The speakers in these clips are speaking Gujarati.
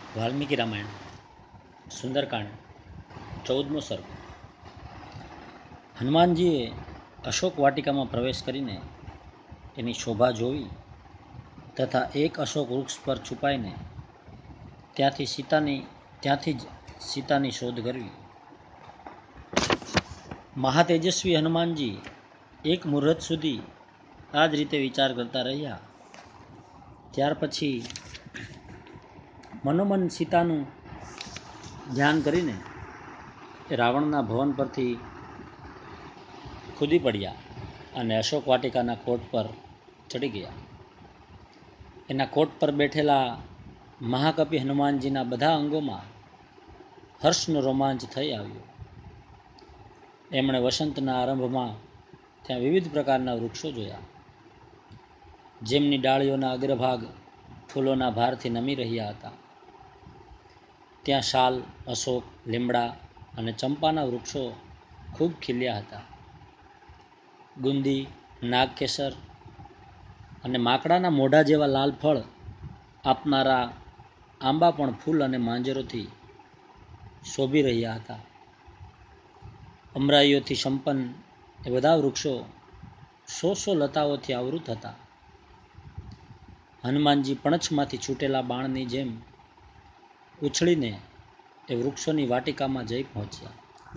વાલ્મીકી રામાયણ સુંદરકાંડ 14મો સર્ગ. હનુમાનજીએ અશોક વાટિકામાં પ્રવેશ કરીને એની શોભા જોઈ તથા એક અશોક વૃક્ષ પર છુપાઈને ત્યાંથી જ સીતાની શોધ કરવી. મહાતેજસ્વી હનુમાનજી એક મુહૂર્ત સુધી આ જ રીતે વિચાર કરતા રહ્યા. ત્યાર પછી મનોમન સીતાનું ધ્યાન કરીને રાવણના ભવન પરથી કૂદી પડ્યા અને અશોક વાટિકાના કોટ પર ચડી ગયા. એના કોટ પર બેઠેલા મહાકપિ હનુમાનજીના બધા અંગોમાં હર્ષનો રોમાંચ થઈ આવ્યો. એમણે વસંતના આરંભમાં ત્યાં વિવિધ પ્રકારના વૃક્ષો જોયા, જેમની ડાળીઓના અગ્રભાગ ફૂલોના ભારથી નમી રહ્યા હતા. ત્યાં શાલ, અશોક, લીમડા અને ચંપાના વૃક્ષો ખૂબ ખીલ્યા હતા. ગુંદી, નાગકેસર અને માકડાના મોઢા જેવા લાલ ફળ આપનારા આંબા પણ ફૂલ અને માંજરોથી શોભી રહ્યા હતા. અમરાઈઓથી સંપન્ન એ બધા વૃક્ષો 100 લતાઓથી આવૃત હતા. હનુમાનજી પણછમાંથી છૂટેલા બાણની જેમ ઉછળીને એ વૃક્ષોની વાટિકામાં જઈ પહોંચ્યા.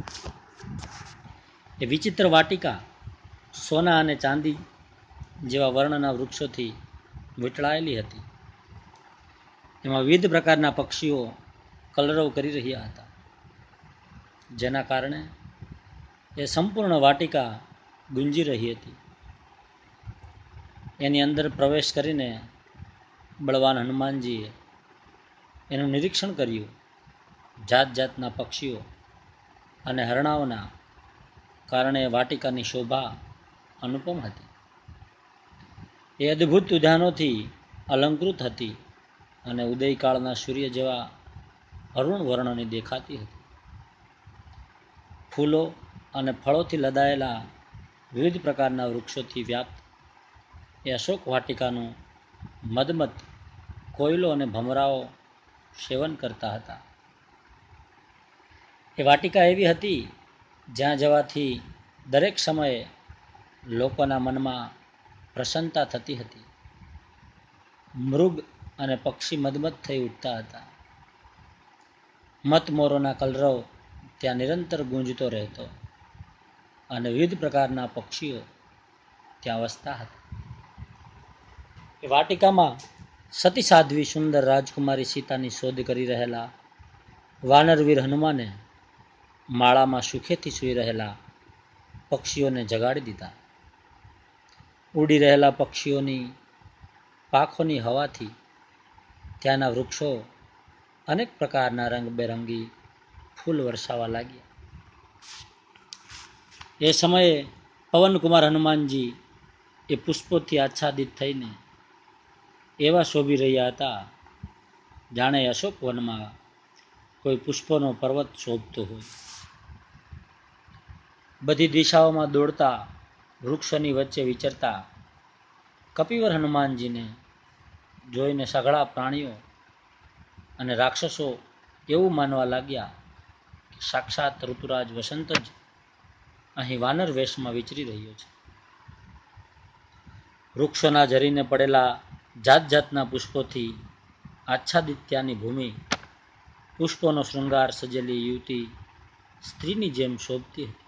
એ વિચિત્ર વાટિકા સોના અને ચાંદી જેવા વર્ણના વૃક્ષોથી વીંટળાયેલી હતી. એમાં વિવિધ પ્રકારના પક્ષીઓ કલરવ કરી રહ્યા હતા, જેના કારણે એ સંપૂર્ણ વાટિકા ગુંજી રહી હતી. એની અંદર પ્રવેશ કરીને બળવાન હનુમાનજીએ એનું નિરીક્ષણ કર્યું. જાત જાતના પક્ષીઓ અને હરણાઓના કારણે વાટિકાની શોભા અનુપમ હતી. એ અદ્ભુત ઉદ્યાનોથી અલંકૃત હતી અને ઉદયકાળના સૂર્ય જેવા અરુણ વર્ણની દેખાતી હતી. ફૂલો અને ફળોથી લદાયેલા વિવિધ પ્રકારના વૃક્ષોથી વ્યાપ્ત એ અશોક વાટિકાનું મદમત કોયલો અને ભમરાઓ સેવન કરતા હતા. એ વાટિકા એવી હતી જ્યાં જવાથી દરેક સમયે લોકોના મનમાં પ્રસન્નતા થતી હતી. મૃગ અને પક્ષી મદમત થઈ ઉઠતા હતા. મતમોરોના કલરવ ત્યાં નિરંતર ગુંજતો રહેતો અને વિવિધ પ્રકારના પક્ષીઓ ત્યાં વસતા હતા. એ વાટિકામાં સતી સાધ્વી સુંદર રાજકુમારી સીતાની શોધ કરી રહેલા વાનરવીર હનુમાને માળામાં સુખેથી સૂઈ રહેલા પક્ષીઓને જગાડી દીધા. ઉડી રહેલા પક્ષીઓની પાંખોની હવાથી ત્યાંના વૃક્ષો અનેક પ્રકારના રંગબેરંગી ફૂલ વરસાવા લાગ્યા. એ સમયે પવનકુમાર હનુમાનજી એ પુષ્પોથી આચ્છાદિત થઈને એવા શોભી રહ્યા હતા જાણે અશોક વનમાં કોઈ પુષ્પોનો પર્વત શોભતો હોય. બધી દિશાઓમાં દોડતા વૃક્ષોની વચ્ચે વિચરતા કપિવર હનુમાનજીને જોઈને સઘળા પ્રાણીઓ અને રાક્ષસો એવું માનવા લાગ્યા કે સાક્ષાત ઋતુરાજ વસંત જ અહીં વાનર વેશમાં વિચરી રહ્યો છે. વૃક્ષોના ઝરીને પડેલા જાત જાતના પુષ્પોથી આચ્છાદિત ત્યાંની ભૂમિ પુષ્પોનો શૃંગાર સજેલી યુવતી સ્ત્રીની જેમ શોભતી હતી.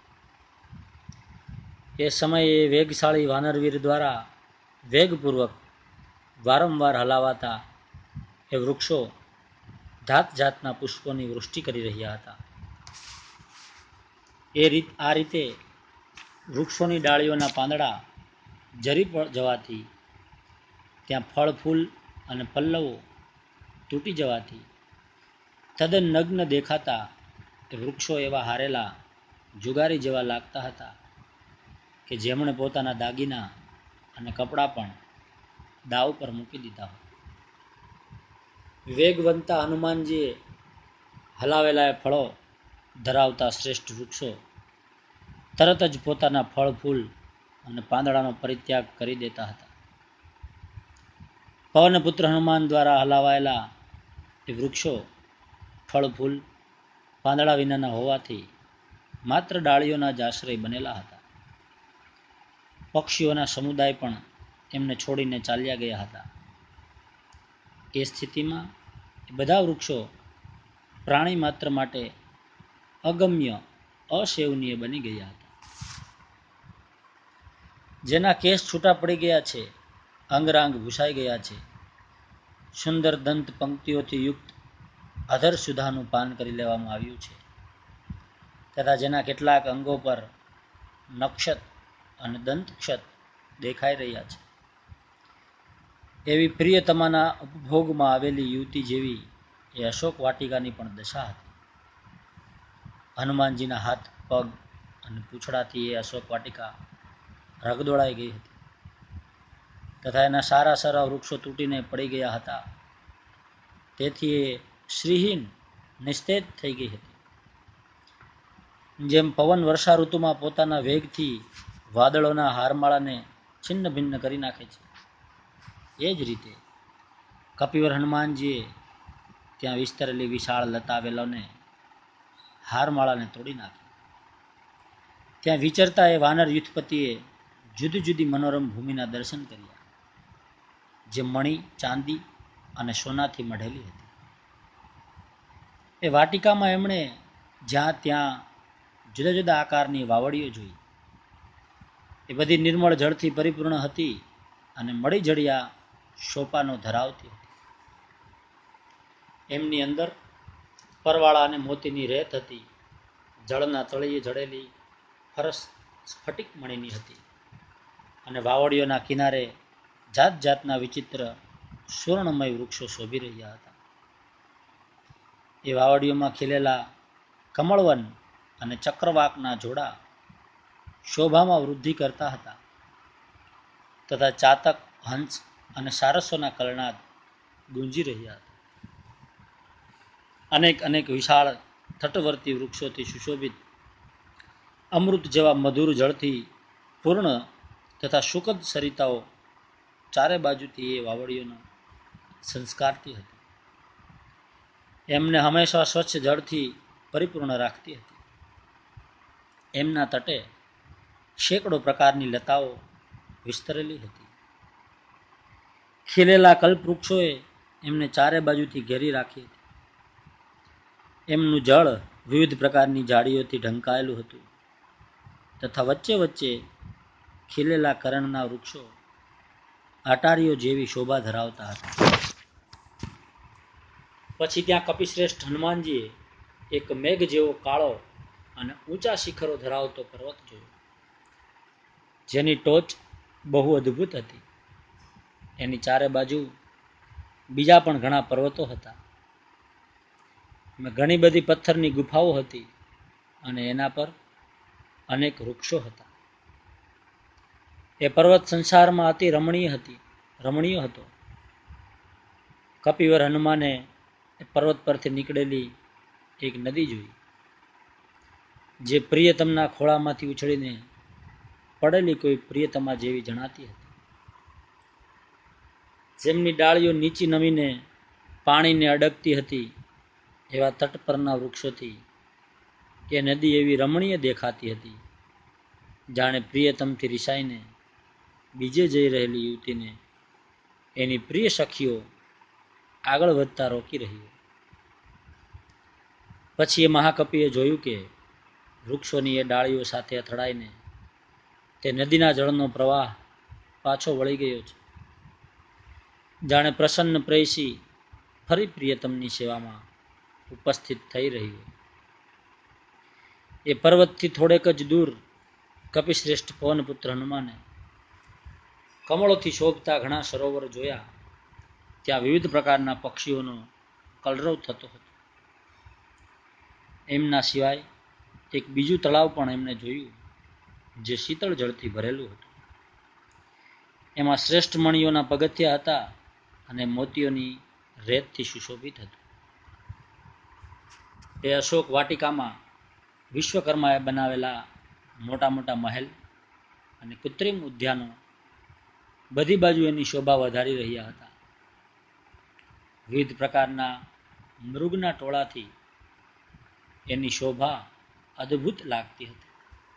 એ સમયે વેગશાળી વાનરવીર દ્વારા વેગપૂર્વક વારંવાર હલાવાતા એ વૃક્ષો જાત જાતના પુષ્પોની વૃષ્ટિ કરી રહ્યા હતા. આ રીતે વૃક્ષોની ડાળીઓના પાંદડા જરી જવાથી, ત્યાં ફળ ફૂલ અને પલ્લવો તૂટી જવાથી તદ્દન નગ્ન દેખાતા એ વૃક્ષો એવા હારેલા જુગારી જેવા લાગતા હતા કે જેમણે પોતાના દાગીના અને કપડાં પણ દાવ પર મૂકી દીધા હોય. વેગવંતા હનુમાનજીએ હલાવેલા ફળો ધરાવતા શ્રેષ્ઠ વૃક્ષો તરત જ પોતાના ફળ ફૂલ અને પાંદડાનો પરિત્યાગ કરી દેતા હતા. પવનપુત્ર હનુમાન દ્વારા હલાવાયેલા એ વૃક્ષો ફળ ફૂલ પાંદડા વિનાના હોવાથી માત્ર ડાળીઓના જ આશ્રય બનેલા હતા. પક્ષીઓના સમુદાય પણ એમને છોડીને ચાલ્યા ગયા હતા. એ સ્થિતિમાં બધા વૃક્ષો પ્રાણી માત્ર માટે અગમ્ય અસેવનીય બની ગયા હતા. જેના કેસ છૂટા પડી ગયા છે, અંગરાંગ ભૂસાઈ ગયા છે, સુંદર દંત પંક્તિઓથી યુક્ત અધર સુધાનું પાન કરી લેવામાં આવ્યું છે, તથા જેના કેટલાક અંગો પર નક્ષત અને દંતક્ષત દેખાઈ રહ્યા છે, એવી પ્રિયતમાના ઉપભોગમાં આવેલી યુવતી જેવી એ અશોક વાટિકાની પણ દશા હતી. હનુમાનજીના હાથ, પગ અને પૂંછડાથી એ અશોક વાટિકા રગદોળાઈ ગઈ હતી, તથા એના સારા સારા વૃક્ષો તૂટીને પડી ગયા હતા. તેથી એ શ્રીહીન નિસ્તેજ થઈ ગઈ હતી. જેમ પવન વર્ષા ઋતુમાં પોતાના વેગથી વાદળોના હારમાળાને છિન્ન ભિન્ન કરી નાખે છે, એ જ રીતે કપિવર હનુમાનજીએ ત્યાં વિસ્તરેલી વિશાળ લતાવેલોને હારમાળાને તોડી નાખી. ત્યાં વિચરતા એ વાનર યુથપતિએ જુદી જુદી મનોરમ ભૂમિના દર્શન કર્યા, જે મણી, ચાંદી અને સોનાથી મઢેલી હતી. એ વાટિકામાં એમણે જ્યાં ત્યાં જુદા જુદા આકારની વાવડીઓ જોઈ. એ બધી નિર્મળ જળથી પરિપૂર્ણ હતી અને મળી જડિયા શોપાનો ધરાવતી હતી. એમની અંદર પરવાળા અને મોતીની રેત હતી. જળના તળિયે જડેલી ફરસ સ્ફટિક મણીની હતી અને વાવડીઓના કિનારે જાત જાતના વિચિત્ર સુવર્ણમય વૃક્ષો શોભી રહ્યા હતા. એ વાવડીઓમાં ખીલેલા કમળવન અને ચક્રવાકના જોડા શોભામાં વૃદ્ધિ કરતા હતા, તથા ચાતક, હંસ અને સારસોના કલનાદ ગુંજી રહ્યા હતા. અનેક અનેક વિશાળ તટવર્તી વૃક્ષોથી સુશોભિત અમૃત જેવા મધુર જળથી પૂર્ણ તથા સુખદ સરિતાઓ ચારે બાજુથી એ વાવડીઓનો સંસ્કારતી હતી. એમને હંમેશા સ્વચ્છ જળથી પરિપૂર્ણ રાખતી હતી. એમના તટે સેંકડો પ્રકારની લતાઓ વિસ્તરેલી હતી. ખીલેલા કલ્પવૃક્ષોએ એમને ચારે બાજુથી ઘેરી રાખી હતી. એમનું જળ વિવિધ પ્રકારની ઝાડીઓથી ઢંકાયેલું હતું, તથા વચ્ચે વચ્ચે ખીલેલા કરણના વૃક્ષો અટારીઓ જેવી શોભા ધરાવતા હતા. પછી ત્યાં કપિશ્રેષ્ઠ હનુમાનજીએ એક મેઘ જેવો કાળો અને ઊંચા શિખરો ધરાવતો પર્વત જોયો, જેની ટોચ બહુ અદ્ભુત હતી. એની ચારે બાજુ બીજા પણ ઘણા પર્વતો હતા. ઘણી બધી પથ્થરની ગુફાઓ હતી અને એના પર અનેક વૃક્ષો હતા. એ પર્વત સંસારમાં અતિ રમણીય હતો. કપિવર હનુમાને એ પર્વત પરથી નીકળેલી એક નદી જોઈ, જે પ્રિયતમના ખોળામાંથી ઉછળીને પડેલી કોઈ પ્રિયતમા જેવી જણાતી હતી. જેમની ડાળીઓ નીચી નમીને પાણીને અડકતી હતી, એવા તટ પરના વૃક્ષોથી એ નદી એવી રમણીય દેખાતી હતી, જાણે પ્રિયતમથી રિસાઈને બીજે જઈ રહેલી યુવતીને એની પ્રિય સખીઓ આગળ વધતા રોકી રહી. પછી એ મહાકપિએ જોયું કે વૃક્ષોની એ ડાળીઓ સાથે અથડાઈને તે નદીના જળનો પ્રવાહ પાછો વળી ગયો છે, જાણે પ્રસન્ન પ્રેયસી ફરી પ્રિયતમની સેવામાં ઉપસ્થિત થઈ રહ્યું. એ પર્વતથી થોડેક જ દૂર કપિશ્રેષ્ઠ પવનપુત્ર હનુમાને કમળોથી શોભતા ઘણા સરોવર જોયા. ત્યાં વિવિધ પ્રકારના પક્ષીઓનો કલરવ થતો હતો. એમના સિવાય એક બીજું તળાવ પણ એમને જોયું, જે શીતળ જળથી ભરેલું હતું. એમાં શ્રેષ્ઠ મણીઓના પગથિયા હતા અને મોતીઓની રેતથી સુશોભિત હતું. તે અશોક વાટિકામાં વિશ્વકર્માએ બનાવેલા મોટા મોટા મહેલ અને કૃત્રિમ ઉદ્યાનો બધી બાજુ એની શોભા વધારી રહ્યા હતા. વિવિધ પ્રકારના મૃગના ટોળાથી એની શોભા અદ્ભુત લાગતી હતી.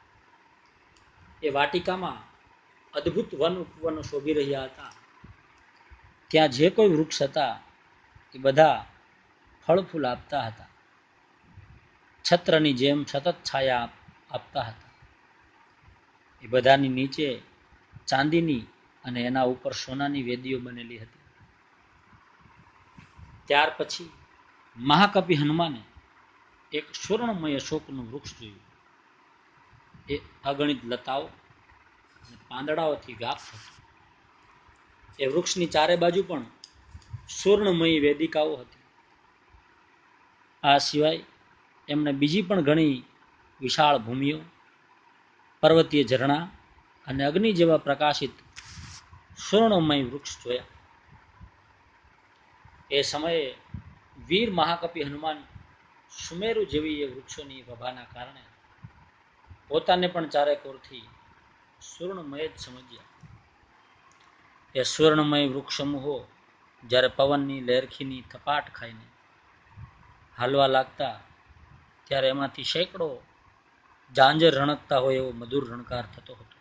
એ વાટિકામાં અદ્ભુત વન ઉપવનો શોભી રહ્યા હતા. ત્યાં જે કોઈ વૃક્ષ હતા એ બધા ફળ ફૂલ આપતા હતા. છત્રની જેમ સતત છાયા આપતા હતા. એ બધાની નીચે ચાંદીની અને એના ઉપર સોનાની વેદીઓ બનેલી હતી. ત્યાર પછી મહાકવિ હનુમાને એક સ્વર્ણમય અશોકનું વૃક્ષ જોયું. એ અગણિત લતાઓ અને પાંદડાઓથી વ્યાપ્ત હતું. એ વૃક્ષની ચારે બાજુ પણ સ્વર્ણમયી વેદિકાઓ હતી. આ સિવાય એમણે બીજી પણ ઘણી વિશાળ ભૂમિઓ, પર્વતીય ઝરણા અને અગ્નિ જેવા પ્રકાશિત સ્વર્ણમય વૃક્ષ જોયા. એ સમયે વીર મહાકવિ હનુમાન સુમેરુ જેવી એ વૃક્ષોની પ્રભાના કારણે પોતાને પણ ચારેકોરથી સ્વર્ણમય જ સમજ્યા. એ સ્વર્ણમય વૃક્ષ સમૂહો જ્યારે પવનની લહેરખીની થપાટ ખાઈને હાલવા લાગતા ત્યારે એમાંથી સેંકડો ઝાંઝર રણકતા હોય એવો મધુર રણકાર થતો હતો.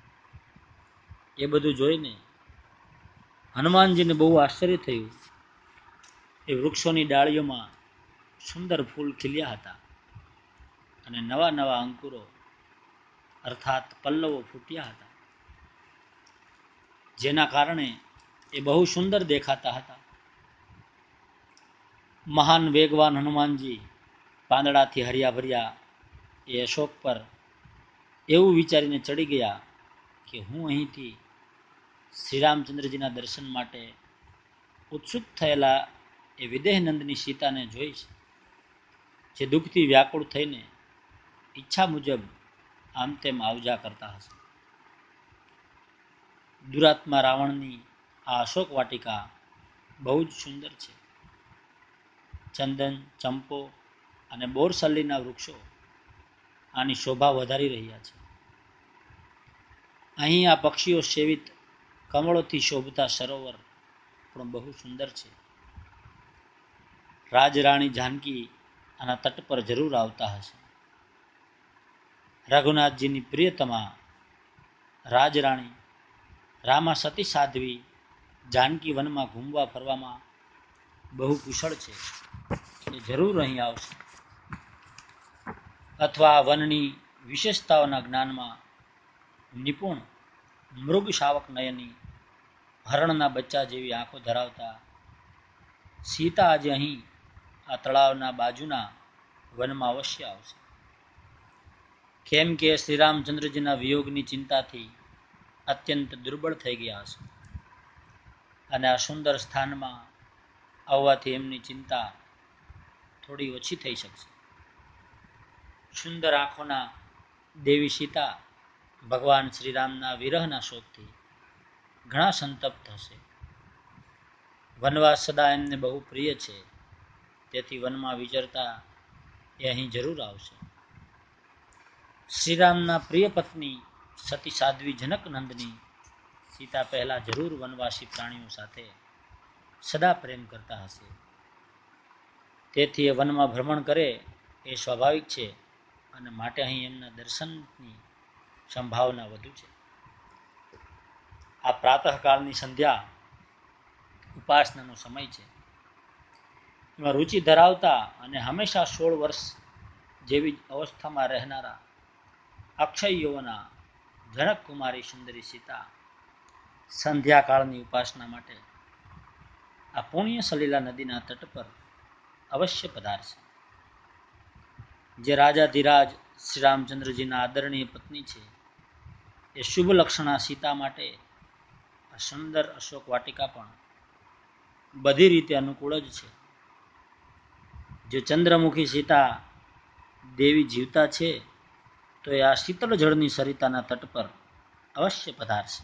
એ બધું જોઈને હનુમાનજીને બહુ આશ્ચર્ય થયું. એ વૃક્ષોની ડાળીઓમાં સુંદર ફૂલ ખીલ્યા હતા અને નવા નવા અંકુરો અર્થાત પલ્લવો ફૂટ્યા હતા, જેના કારણે એ બહુ સુંદર દેખાતા હતા. મહાન વેગવાન હનુમાનજી પાંદડાથી હર્યા ભર્યા એ અશોક પર એવું વિચારીને ચડી ગયા કે હું અહીંથી શ્રીરામચંદ્રજીના દર્શન માટે ઉત્સુક થયેલા એ વિદેહનંદની સીતાને જોઈશ, જે દુઃખથી વ્યાકુળ થઈને ઈચ્છા મુજબ આમ તેમ આવજા કરતા હશે. દુરાત્મા રાવણની આ અશોક વાટિકા બહુ જ સુંદર છે. ચંદન, ચંપો અને બોરસલ્લીના વૃક્ષો આની શોભા વધારી રહ્યા છે. અહીં આ પક્ષીઓ સેવિત કમળોથી શોભતા સરોવર પણ બહુ સુંદર છે. રાજરાણી જાનકી આના તટ પર જરૂર આવતા હશે. રઘુનાથજીની પ્રિયતમા રાજરાણી રામા સતી સાધ્વી જાનકી વનમાં ઘૂમવા ફરવામાં બહુ કુશળ છે. એ જરૂર અહીં આવશે, અથવા વનની વિશેષતાઓના જ્ઞાનમાં નિપુણ મૃગ શાવક નયની હરણના બચ્ચા જેવી આંખો ધરાવતા સીતા આજે અહીં આ તળાવના બાજુના વનમાં અવશ્ય આવશે. કેમ કે શ્રીરામચંદ્રજીના વિયોગની ચિંતાથી અત્યંત દુર્બળ થઈ ગયા હશે અને આ સુંદર સ્થાનમાં આવવાથી એમની ચિંતા થોડી ઓછી થઈ શકશે. સુંદર આંખોના દેવી સીતા ભગવાન શ્રીરામના વિરહના શોકથી ઘણા સંતપ્ત હશે. વનવાસ સદા એમને બહુ પ્રિય છે, તેથી વનમાં વિચરતા એ અહીં જરૂર આવશે. શ્રીરામના પ્રિય પત્ની સતી સાધ્વી જનક નંદની સીતા પહેલા જરૂર વનવાસી પ્રાણીઓ સાથે સદા પ્રેમ કરતા હશે, તેથી એ વનમાં ભ્રમણ કરે એ સ્વાભાવિક છે અને માટે અહીં એમના દર્શનની સંભાવના વધુ છે. આ પ્રાતઃકાળની સંધ્યા ઉપાસનાનો સમય છે. એમાં રુચિ ધરાવતા અને હંમેશા 16 વર્ષ જેવી અવસ્થામાં રહેનારા અક્ષય યૌવના જનક કુમારી સુંદરી સીતા સંધ્યાકાળની ઉપાસના માટે આ પુણ્ય સલીલા નદીના તટ પર અવશ્ય પધારશે. જે રાજાધિરાજ શ્રી રામચંદ્રજીના આદરણીય પત્ની છે, એ શુભ લક્ષણા સીતા માટે આ સુંદર અશોક વાટિકા પણ બધી રીતે અનુકૂળ જ છે. જો ચંદ્રમુખી સીતા દેવી જીવતા છે તો એ આ શીતળ જળની સરિતાના તટ પર અવશ્ય પધારશે.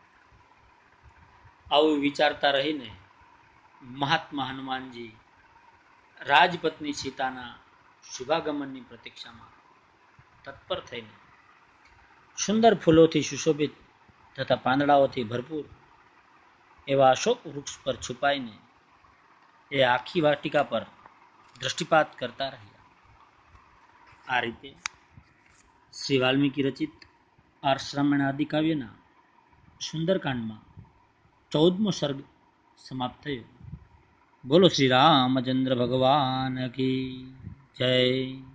આવું વિચારતા રહીને મહાત્મા હનુમાનજી રાજપત્ની સીતાના શુભાગમનની પ્રતીક્ષામાં તત્પર થઈને સુંદર ફૂલોથી સુશોભિત તથા પાંદડાઓથી ભરપૂર એવા અશોક વૃક્ષ પર છુપાઈને એ આખી વાટિકા પર દ્રષ્ટિપાત કરતા રહ્યા. આ રીતે શ્રી વાલ્મીકી રચિત આર્ષરામાયણ આદિ કાવ્યના સુંદરકાંડમાં 14મો સર્ગ સમાપ્ત થયો. બોલો શ્રી રામચંદ્ર ભગવાન કી જય.